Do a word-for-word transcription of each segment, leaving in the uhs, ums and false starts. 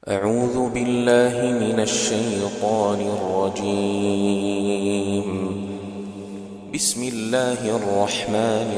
أعوذ بالله من الشيطان الرجيم. بسم الله الرحمن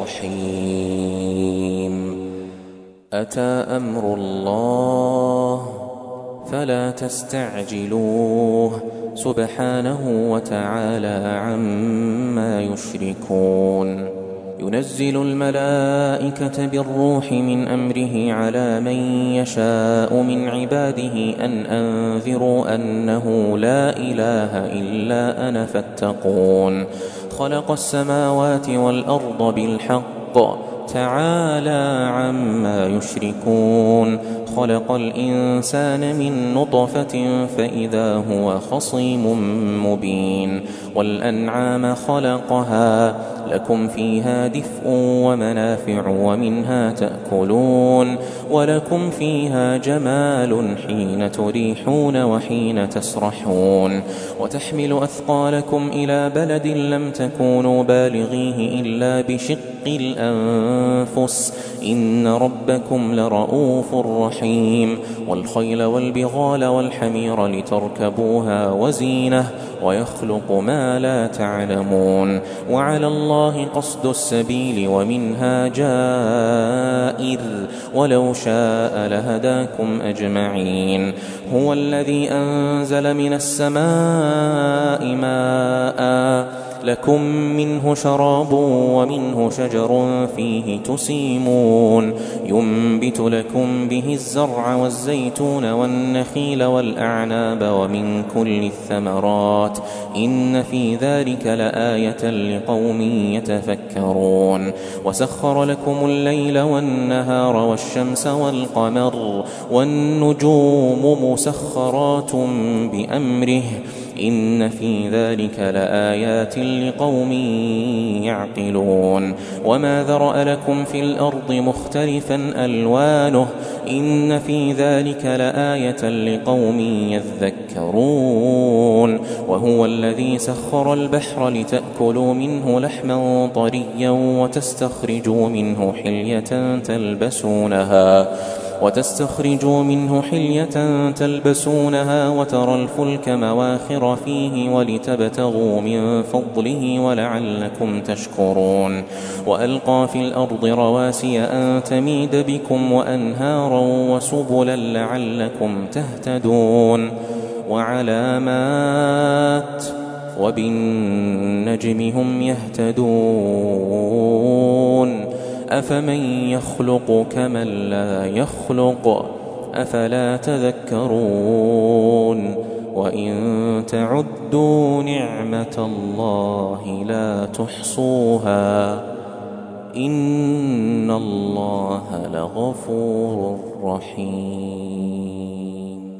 الرحيم. أتى أمر الله فلا تستعجلوه سبحانه وتعالى عما يشركون. ينزل الملائكة بالروح من أمره على من يشاء من عباده أن أنذروا أنه لا إله إلا أنا فاتقون. خلق السماوات والأرض بالحق تعالى عما يشركون. خلق الإنسان من نطفة فإذا هو خصيم مبين. والأنعام خلقها لكم فيها دفء ومنافع ومنها تأكلون ولكم فيها جمال حين تريحون وحين تسرحون. وتحمل أثقالكم إلى بلد لم تكونوا بالغيه إلا بشق الأنفس إن ربكم لرؤوف رحيم. والخيل والبغال والحمير لتركبوها وزينة ويخلق ما لا تعلمون. وعلى الله قصد السبيل ومنها جائر ولو شاء لهداكم أجمعين. هو الذي أنزل من السماء ماء لكم منه شراب ومنه شجر فيه تسيمون. ينبت لكم به الزرع والزيتون والنخيل والأعناب ومن كل الثمرات إن في ذلك لآية لقوم يتفكرون. وسخر لكم الليل والنهار والشمس والقمر والنجوم مسخرات بأمره إن في ذلك لآيات لقوم يعقلون. وما ذرأ لكم في الأرض مختلفا ألوانه إن في ذلك لآية لقوم يذكرون. وهو الذي سخر البحر لتأكلوا منه لحما طريا وتستخرجوا منه حلية تلبسونها وتستخرجوا منه حلية تلبسونها وترى الفلك مواخر فيه ولتبتغوا من فضله ولعلكم تشكرون. وألقى في الأرض رواسي أن تميد بكم وأنهارا وسبلا لعلكم تهتدون. وعلامات وبالنجم هم يهتدون. أفمن يخلق كمن لا يخلق أفلا تذكرون. وإن تعدوا نعمة الله لا تحصوها إن الله لغفور رحيم.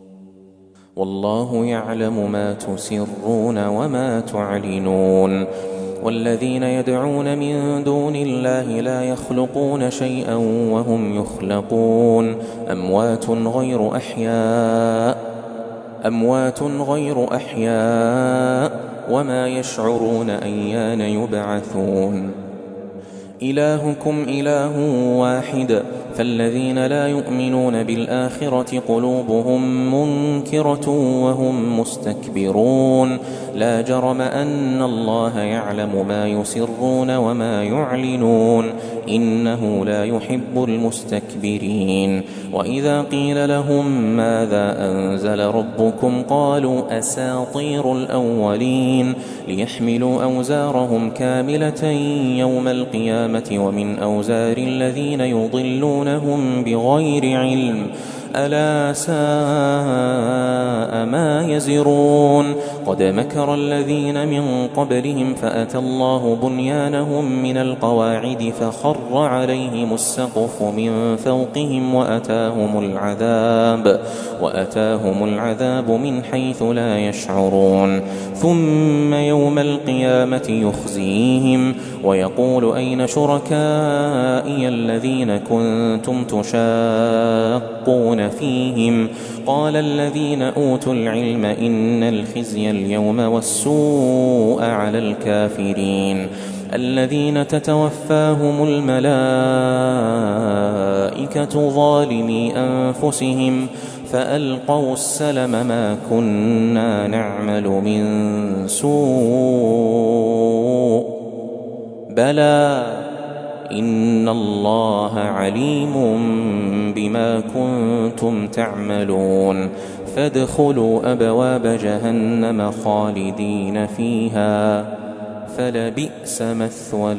والله يعلم ما تسرون وما تعلنون. والذين يدعون من دون الله لا يخلقون شيئا وهم يخلقون. أموات غير أحياء أموات غير أحياء وما يشعرون أيان يبعثون. إلهكم إله واحد فالذين لا يؤمنون بالآخرة قلوبهم منكرة وهم مستكبرون. لا جرم أن الله يعلم ما يسرون وما يعلنون إنه لا يحب المستكبرين. وإذا قيل لهم ماذا أنزل ربكم قالوا أساطير الأولين ليحملوا أوزارهم كاملة يوم القيامة ومن أوزار الذين يضلونهم بغير علم ألا ساء ما يزرون. قد مكر الذين من قبلهم فأتى الله بنيانهم من القواعد فخر عليهم السقف من فوقهم وأتاهم العذاب وأتاهم العذاب من حيث لا يشعرون. ثم يوم القيامة يخزيهم ويقول أين شركائي الذين كنتم تشاقون فيهم قال الذين أوتوا العلم إن الخزي اليوم والسوء على الكافرين الذين تتوفاهم الملائكة ظالمي أنفسهم فألقوا السلم ما كنا نعمل من سوء بلى إن الله عليم بما كنتم تعملون فادخلوا أبواب جهنم خالدين فيها فلبئس مثوى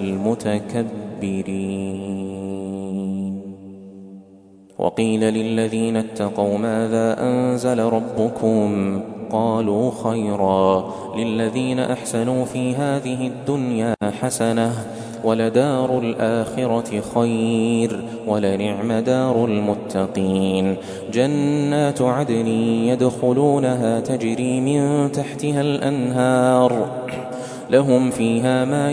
المتكبرين. وقيل للذين اتقوا ماذا أنزل ربكم قالوا خيرا للذين أحسنوا في هذه الدنيا حسنة ولدار الآخرة خير ولنعم دار المتقين جنات عدن يدخلونها تجري من تحتها الأنهار لهم فيها ما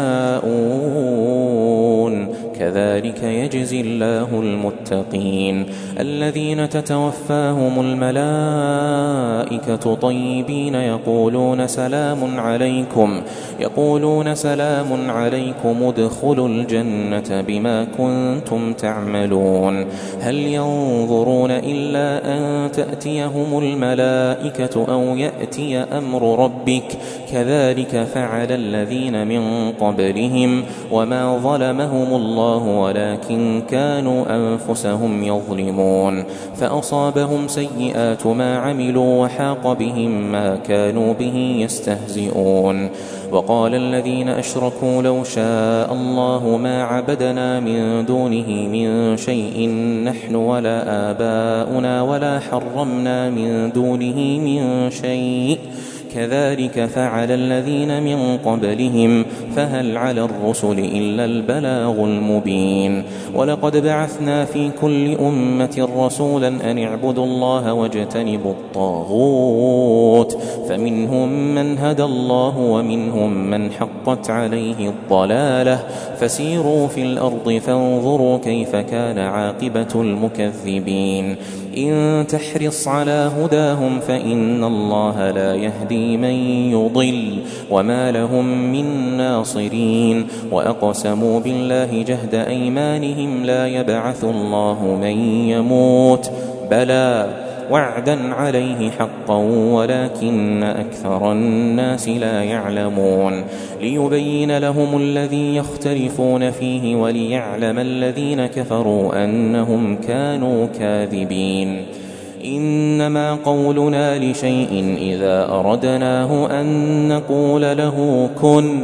يشاءون كذلك يجزي الله المتقين الذين تتوفاهم الملائكة طيبين يقولون سلام عليكم يقولون سلام عليكم ادخلوا الجنة بما كنتم تعملون هل ينظرون إلا أن تأتيهم الملائكة أو يأتي أمر ربك كذلك فعل الذين من قبلهم وما ظلمهم الله ولكن كانوا أنفسهم يظلمون فأصابهم سيئات ما عملوا وحاق بهم ما كانوا به يستهزئون وقال الذين أشركوا لو شاء الله ما عبدنا من دونه من شيء نحن ولا آباؤنا ولا حرمنا من دونه من شيء كذلك فعل الذين من قبلهم فهل على الرسل إلا البلاغ المبين ولقد بعثنا في كل أمة رسولا أن اعبدوا الله واجتنبوا الطاغوت فمنهم من هدى الله ومنهم من حقت عليه الضلالة فسيروا في الأرض فانظروا كيف كان عاقبة المكذبين إن تحرص على هداهم فإن الله لا يهدي من يضل وما لهم من ناصرين وأقسموا بالله جهد أيمانهم لا يبعث الله من يموت بلى وعدا عليه حقا ولكن أكثر الناس لا يعلمون ليبين لهم الذي يختلفون فيه وليعلم الذين كفروا أنهم كانوا كاذبين إنما قولنا لشيء إذا أردناه أن نقول له كن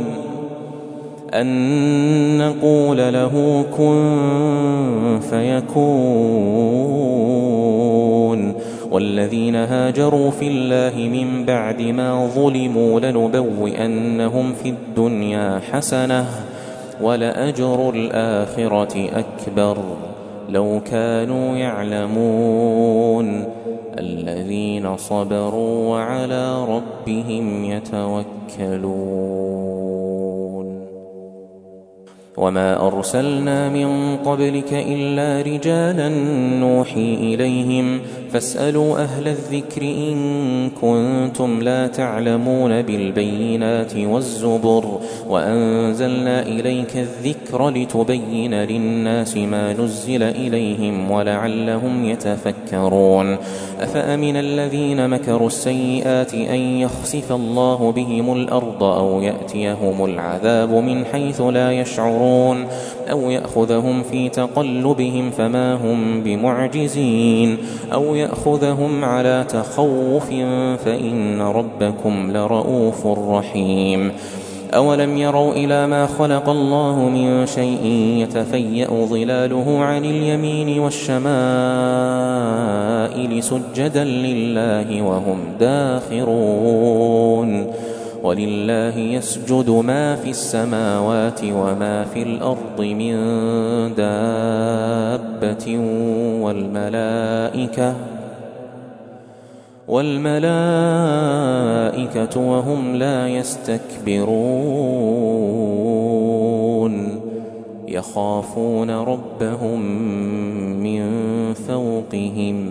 أن نقول له كن فيكون والذين هاجروا في الله من بعد ما ظلموا لنبوئنهم في الدنيا حسنة ولأجر الآخرة أكبر لو كانوا يعلمون الذين صبروا وعلى ربهم يتوكلون وما أرسلنا من قبلك إلا رجالا نوحي إليهم فاسألوا أهل الذكر إن كنتم لا تعلمون بالبينات والزبر وأنزلنا إليك الذكر لتبين للناس ما نزل إليهم ولعلهم يتفكرون أفأمن الذين مكروا السيئات أن يخسف الله بهم الأرض أو يأتيهم العذاب من حيث لا يشعرون أو يأخذهم في تقلبهم فما هم بمعجزين أو يأخذهم على تخوف فإن ربكم لرؤوف رحيم أولم يروا إلى ما خلق الله من شيء يتفيأ ظلاله عن اليمين والشمائل سجدا لله وهم داخرون ولله يسجد ما في السماوات وما في الأرض من دابة والملائكة والملائكة وهم لا يستكبرون يخافون ربهم من فوقهم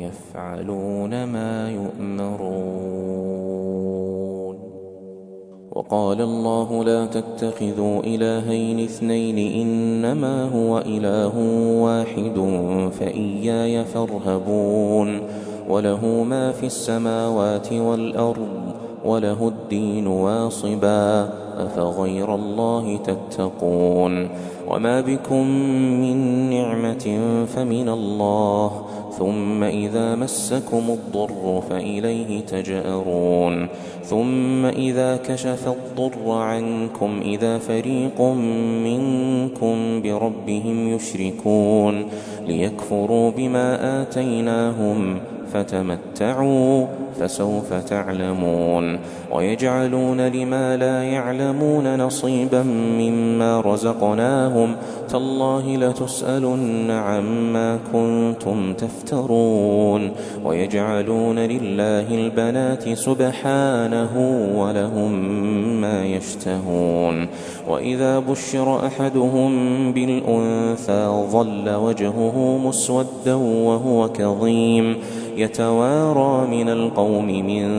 ويفعلون ما يؤمرون وقال الله لا تتخذوا إلهين اثنين إنما هو إله واحد فإياي فارهبون وله ما في السماوات والأرض وله الدين واصبا أفغير الله تتقون وما بكم من نعمة فمن الله ثم إذا مسكم الضر فإليه تجأرون ثم إذا كشف الضر عنكم إذا فريق منكم بربهم يشركون ليكفروا بما آتيناهم فتمتعوا فسوف تعلمون ويجعلون لما لا يعلمون نصيبا مما رزقناهم تالله لتسألن عما كنتم تفترون ويجعلون لله البنات سبحانه ولهم ما يشتهون وإذا بشر أحدهم بالأنثى ظل وجهه مسودا وهو كظيم يتوارى من القوم من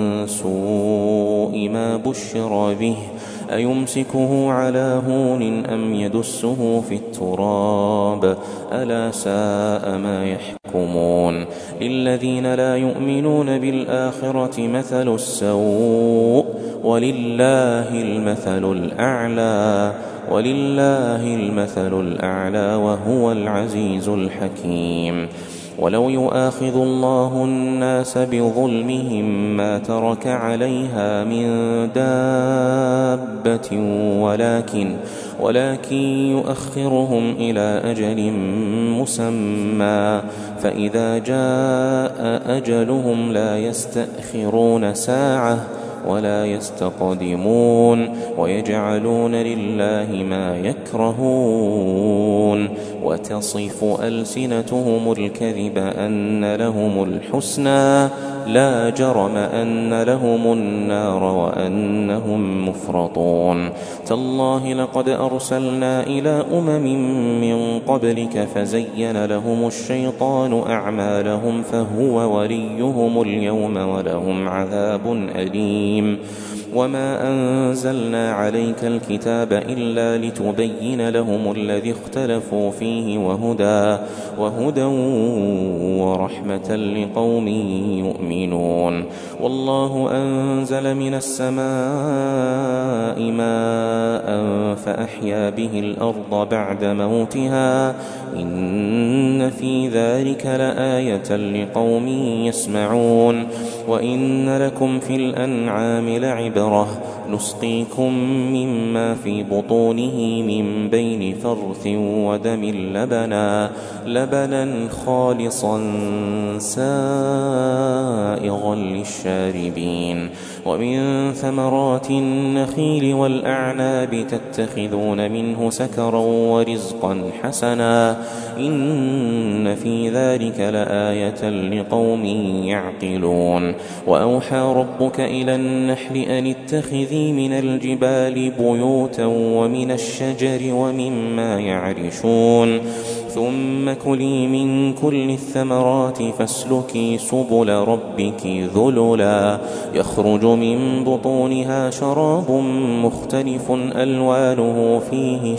سوء ما بشر به أيمسكه على هون أم يدسه في التراب ألا ساء ما يحكمون للذين لا يؤمنون بالآخرة مثل السوء ولله المثل الأعلى ولله المثل الأعلى وهو العزيز الحكيم ولو يؤاخذ الله الناس بظلمهم ما ترك عليها من دابة ولكن ولكن يؤخرهم إلى أجل مسمى فإذا جاء أجلهم لا يستأخرون ساعة ولا يستقدمون ويجعلون لله ما يكرهون وتصف ألسنتهم الكذب أن لهم الحسنى لا جرم أن لهم النار وأنهم مفرطون تالله لقد أرسلنا إلى أمم من قبلك فزين لهم الشيطان أعمالهم فهو وليهم اليوم ولهم عذاب أليم وما أنزلنا عليك الكتاب إلا لتبين لهم الذي اختلفوا فيه وهدى وهدى ورحمة لقوم يؤمنون والله أنزل من السماء ماء فأحيا به الأرض بعد موتها إن في ذلك لآية لقوم يسمعون وإن لكم في الأنعام لعبرة نسقيكم مما في بطونه من بين فرث ودم لبنا لبنا خالصا سائغا للشاربين ومن ثمرات النخيل والأعناب تتخذون منه سكرا ورزقا حسنا إن في ذلك لآية لقوم يعقلون وأوحى ربك إلى النحل أن اتخذي من الجبال بيوتا ومن الشجر ومما يعرشون ثم كلي من كل الثمرات فاسلكي سبل ربك ذللا يخرج من بطونها شراب مختلف ألوانه فيه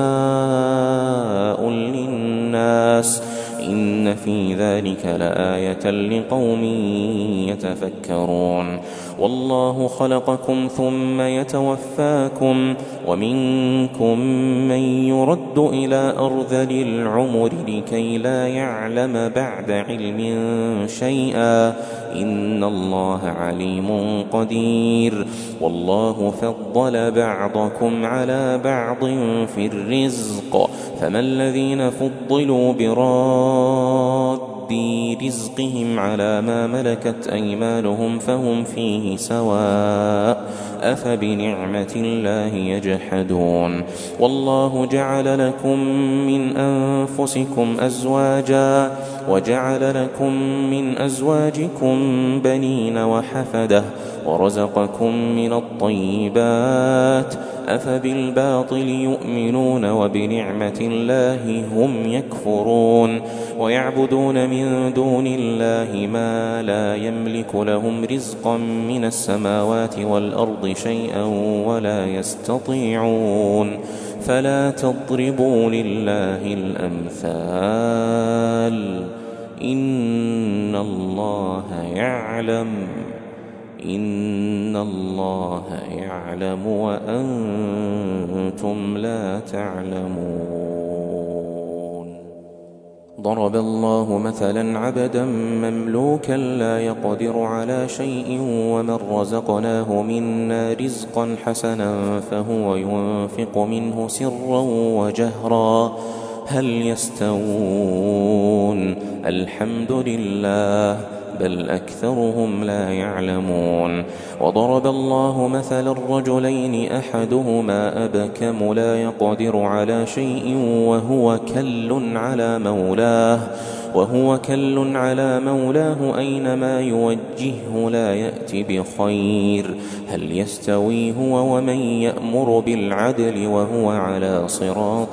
شفاء للناس إن في ذلك لآية لقوم يتفكرون والله خلقكم ثم يتوفاكم ومنكم من يرد إلى أرذل العمر لكي لا يعلم بعد علم شيئا إن الله عليم قدير والله فضل بعضكم على بعض في الرزق فما الذين فضلوا براد رزقهم على ما ملكت أيمانهم فهم فيه سواء أفبنعمة الله يجحدون والله جعل لكم من أنفسكم أزواجا وجعل لكم من أزواجكم بنين وحفدة ورزقكم من الطيبات أفبالباطل يؤمنون وبنعمة الله هم يكفرون ويعبدون من دون الله ما لا يملك لهم رزقا من السماوات والأرض شيئا ولا يستطيعون فلا تضربوا لله الأمثال إن الله يعلم إن الله يعلم وأنتم لا تعلمون. ضرب الله مثلا عبدا مملوكا لا يقدر على شيء ومن رزقناه منا رزقا حسنا فهو ينفق منه سرا وجهرا هل يستوون الحمد لله بل أكثرهم لا يعلمون. وضرب الله مثلا الرجلين أحدهما أبكم لا يقدر على شيء وهو كل على مولاه وهو كل على مولاه أينما يوجهه لا يأتي بخير هل يستوي هو ومن يأمر بالعدل وهو على صراط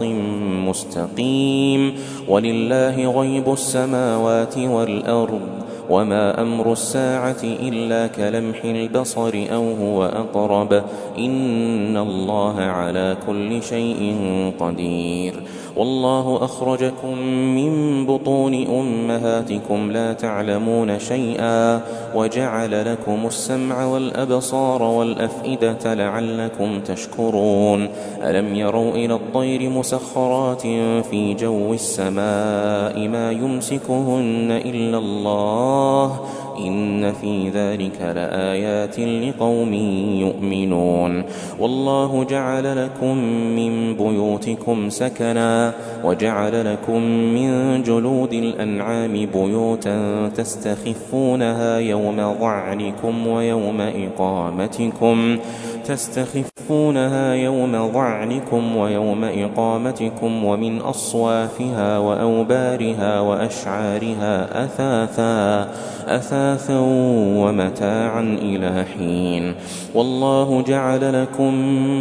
مستقيم. ولله غيب السماوات والأرض وما أمر الساعة إلا كلمح البصر أو هو أقرب إن الله على كل شيء قدير. والله أخرجكم من بطون أمهاتكم لا تعلمون شيئا وجعل لكم السمع والأبصار والأفئدة لعلكم تشكرون. ألم يروا إلى الطير مسخرات في جو السماء ما يمسكهن إلا الله إن في ذلك لآيات لقوم يؤمنون. والله جعل لكم من بيوتكم سكنا وجعل لكم من جلود الأنعام بيوتا تستخفونها يوم ظعنكم ويوم إقامتكم تستخفونها يوم ظعنكم ويوم إقامتكم ومن أصوافها وأوبارها وأشعارها أثاثا أثاثا ومتاعا إلى حين. والله جعل لكم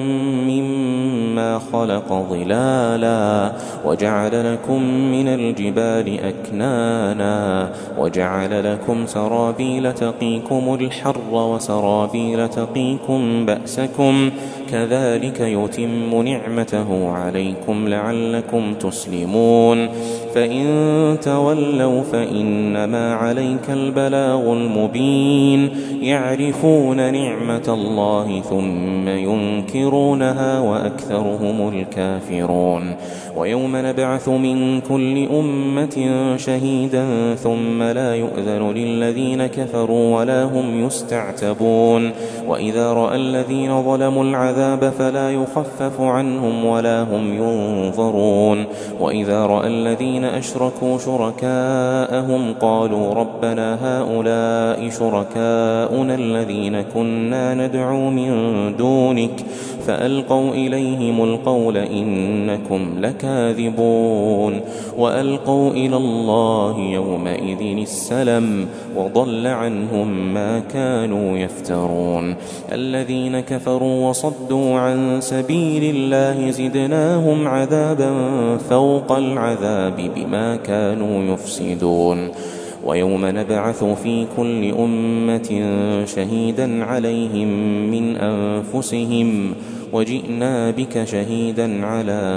مما خلق ظلالا وجعل لكم من الجبال أكنانا وجعل لكم سرابيل تقيكم الحر وسرابيل تقيكم بأسكم كذلك يتم نعمته عليكم لعلكم تسلمون. فإن تولوا فإنما عليك البلاغ المبين يعرفون نعمة الله ثم ينكرونها وأكثرهم الكافرون. ويوم نبعث من كل أمة شهيدا ثم لا يؤذن للذين كفروا ولا هم يستعتبون. وإذا رأى الذين ظلموا العذاب فلا يخفف عنهم ولا هم ينظرون. وإذا رأى الذين أشركوا شركاءهم قالوا ربنا هؤلاء شركاؤنا الذين كنا ندعو من دونك فألقوا إليهم القول إنكم لكاذبون. وألقوا إلى الله يومئذ السلم وضل عنهم ما كانوا يفترون. الذين كفروا وصدوا عن سبيل الله زدناهم عذابا فوق العذاب بما كانوا يفسدون. ويوم نبعث في كل أمة شهيدا عليهم من أنفسهم وجئنا بك شهيدا على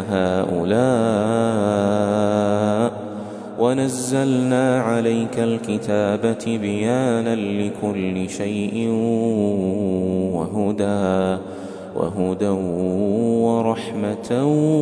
هؤلاء ونزلنا عليك الكتاب تبيانا لكل شيء وهدى وهدى ورحمة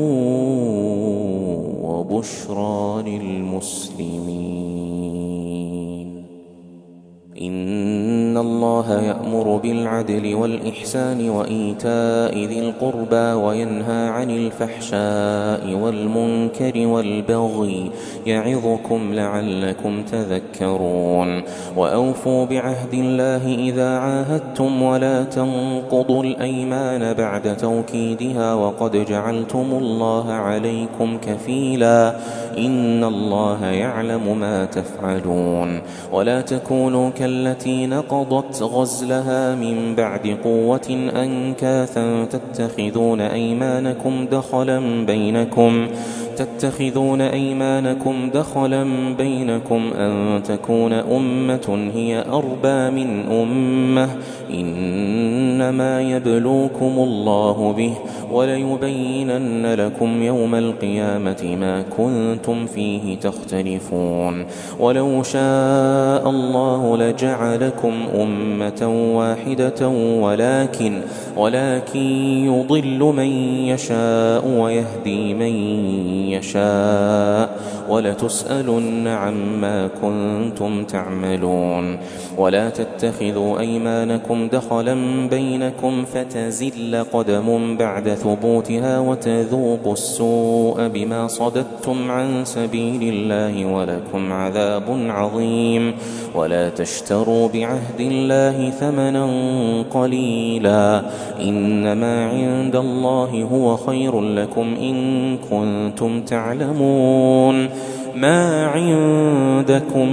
وبشرى للمسلمين. إن الله يأمر بالعدل والإحسان وإيتاء ذي القربى وينهى عن الفحشاء والمنكر والبغي يعظكم لعلكم تذكرون وأوفوا بعهد الله إذا عاهدتم ولا تنقضوا الأيمان بعد توكيدها وقد جعلتم الله عليكم كفيلا إن الله يعلم ما تفعلون ولا تكونوا كالتي نقضت غزلها من بعد قوة أنكاثا تتخذون أيمانكم دخلا بينكم تتخذون أيمانكم دخلا بينكم أن تكون أمة هي أربى من أمة إنما يبلوكم الله به وليبينن لكم يوم القيامة ما كنتم فيه تختلفون ولو شاء الله لجعلكم أمة واحدة ولكن ولكن يضل من يشاء ويهدي من يشاء ولتسألن عما كنتم تعملون ولا تتخذوا أيمانكم دخلا بينكم فتزل قدم بعد ثبوتها وتذوقوا السوء بما صددتم عن سبيل الله ولكم عذاب عظيم ولا تشتروا بعهد الله ثمنا قليلا إنما عند الله هو خير لكم إن كنتم تعلمون ما عندكم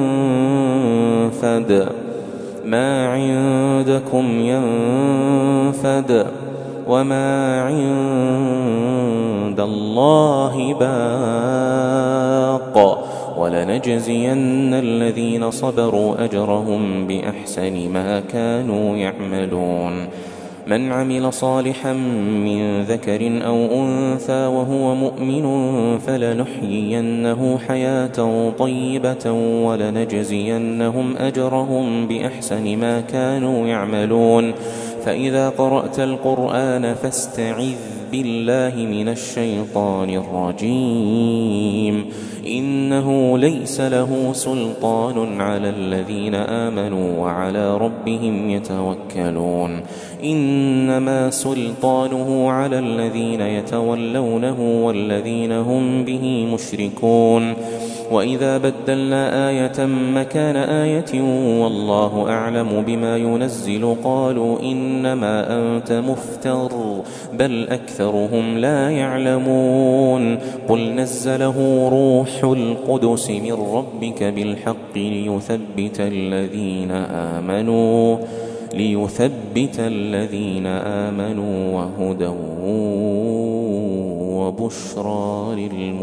ينفد ما عندكم ينفد وما عند الله باق ولنجزين الذين صبروا أجرهم بأحسن ما كانوا يعملون من عمل صالحا من ذكر أو أنثى وهو مؤمن فلنحيينه حياة طيبة ولنجزينهم أجرهم بأحسن ما كانوا يعملون فإذا قرأت القرآن فاستعذ بالله من الشيطان الرجيم إنه ليس له سلطان على الذين آمنوا وعلى ربهم يتوكلون إنما سلطانه على الذين يتولونه والذين هم به مشركون وإذا بدلنا آية مكان آية والله أعلم بما ينزل قالوا إنما أنت مفتر بل أكثرهم لا يعلمون قل نزله روح القدس من ربك بالحق ليثبت الذين آمنوا ليثبت الذين آمنوا وهدى وبشرى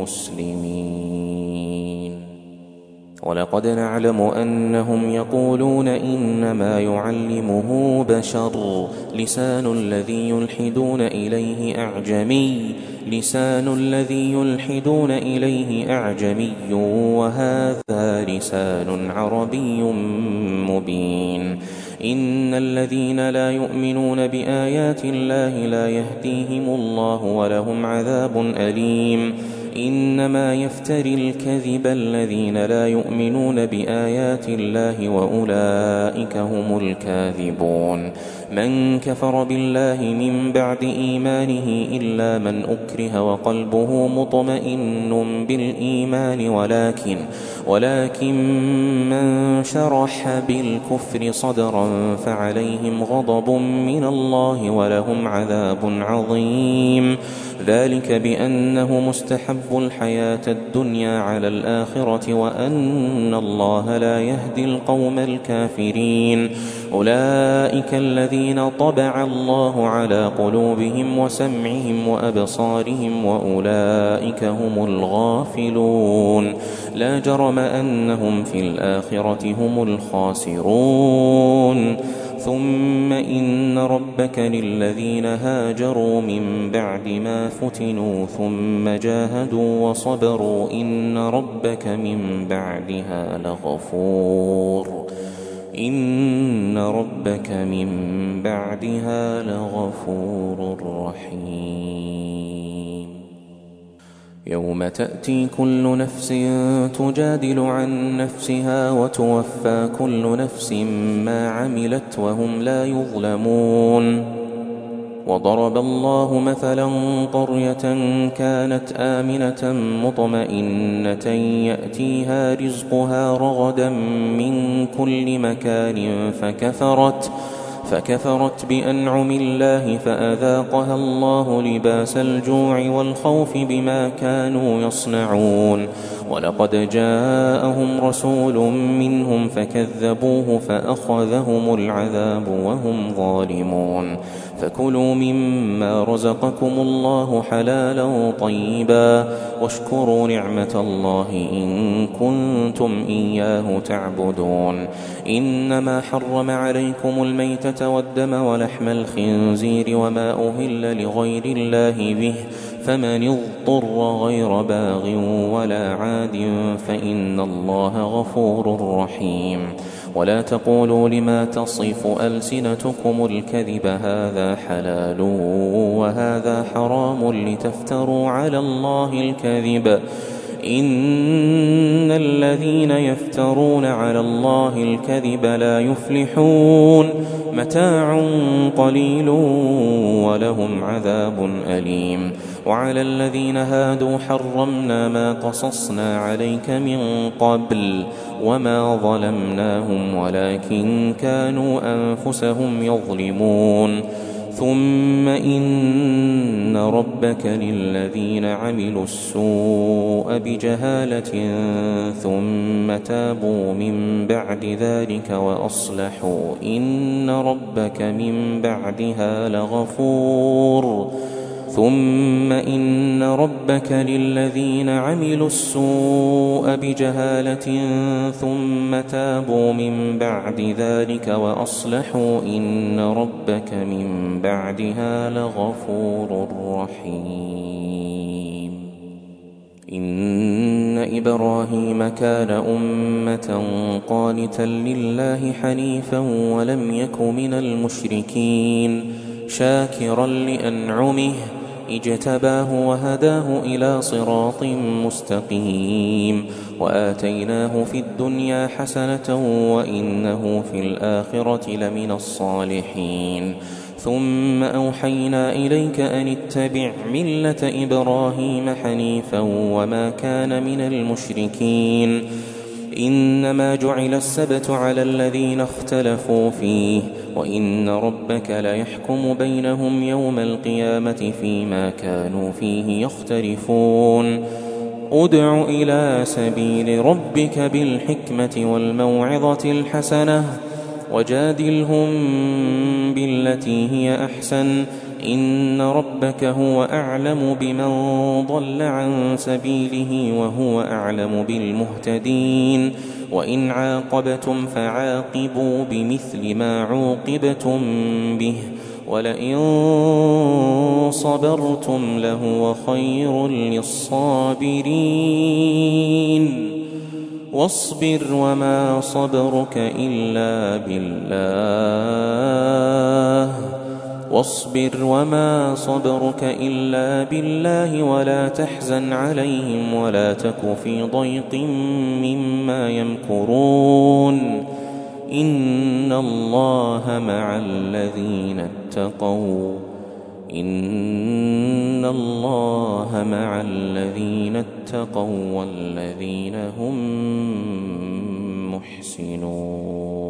للمسلمين ولقد نعلم أنهم يقولون إنما يعلمه بشر لسان الذي يلحدون إليه أعجمي لسان الذي يلحدون إليه أعجمي وهذا لسان عربي مبين إن الذين لا يؤمنون بآيات الله لا يهديهم الله ولهم عذاب أليم إنما يفتري الكذب الذين لا يؤمنون بآيات الله وأولئك هم الكاذبون من كفر بالله من بعد إيمانه إلا من أكره وقلبه مطمئن بالإيمان ولكن ولكن من شرح بالكفر صدرا فعليهم غضب من الله ولهم عذاب عظيم ذلك بأنه مستحب الحياة الدنيا على الآخرة وأن الله لا يهدي القوم الكافرين أولئك الذين طبع الله على قلوبهم وسمعهم وأبصارهم وأولئك هم الغافلون لا جرم أنهم في الآخرة هم الخاسرون ثم إن ربك للذين هاجروا من بعد ما فتنوا ثم جاهدوا وصبروا إن ربك من بعدها لغفور إن ربك من بعدها لغفور رحيم يوم تأتي كل نفس تجادل عن نفسها وتوفى كل نفس ما عملت وهم لا يظلمون. وضرب الله مثلا قرية كانت آمنة مطمئنة يأتيها رزقها رغدا من كل مكان فكفرت فكفرت بأنعم الله فأذاقها الله لباس الجوع والخوف بما كانوا يصنعون. ولقد جاءهم رسول منهم فكذبوه فأخذهم العذاب وهم ظالمون. فكلوا مما رزقكم الله حلالا طيبا واشكروا نعمة الله إن كنتم إياه تعبدون. إنما حرم عليكم الميتة والدم ولحم الخنزير وما أهل لغير الله به فمن اضطر غير باغ ولا عاد فإن الله غفور رحيم. ولا تقولوا لما تصف ألسنتكم الكذب هذا حلال وهذا حرام لتفتروا على الله الكذب إن الذين يفترون على الله الكذب لا يفلحون. متاع قليل ولهم عذاب أليم. وعلى الذين هادوا حرمنا ما قصصنا عليك من قبل وما ظلمناهم ولكن كانوا أنفسهم يظلمون. ثم إن ربك للذين عملوا السوء بجهالة ثم تابوا من بعد ذلك وأصلحوا إن ربك من بعدها لغفور ثم إن ربك للذين عملوا السوء بجهالة ثم تابوا من بعد ذلك وأصلحوا إن ربك من بعدها لغفور رحيم. إن إبراهيم كان أمة قانتا لله حنيفا ولم يك من المشركين شاكرا لأنعمه اجتباه وهداه إلى صراط مستقيم. وآتيناه في الدنيا حسنة وإنه في الآخرة لمن الصالحين. ثم أوحينا إليك أن اتبع ملة إبراهيم حنيفا وما كان من المشركين. إنما جعل السبت على الذين اختلفوا فيه وإن ربك ليحكم بينهم يوم القيامة فيما كانوا فيه يختلفون. ادع إلى سبيل ربك بالحكمة والموعظة الحسنة وجادلهم بالتي هي أحسن إن ربك هو أعلم بمن ضل عن سبيله وهو أعلم بالمهتدين. وإن عاقبتم فعاقبوا بمثل ما عوقبتم به ولئن صبرتم لهو خير للصابرين. واصبر وما صبرك إلا بالله واصبر وما صبرك إلا بالله ولا تحزن عليهم ولا تك في ضيق مما يمكرون. إن الله مع الذين اتقوا إن الله مع الذين اتقوا والذين هم محسنون.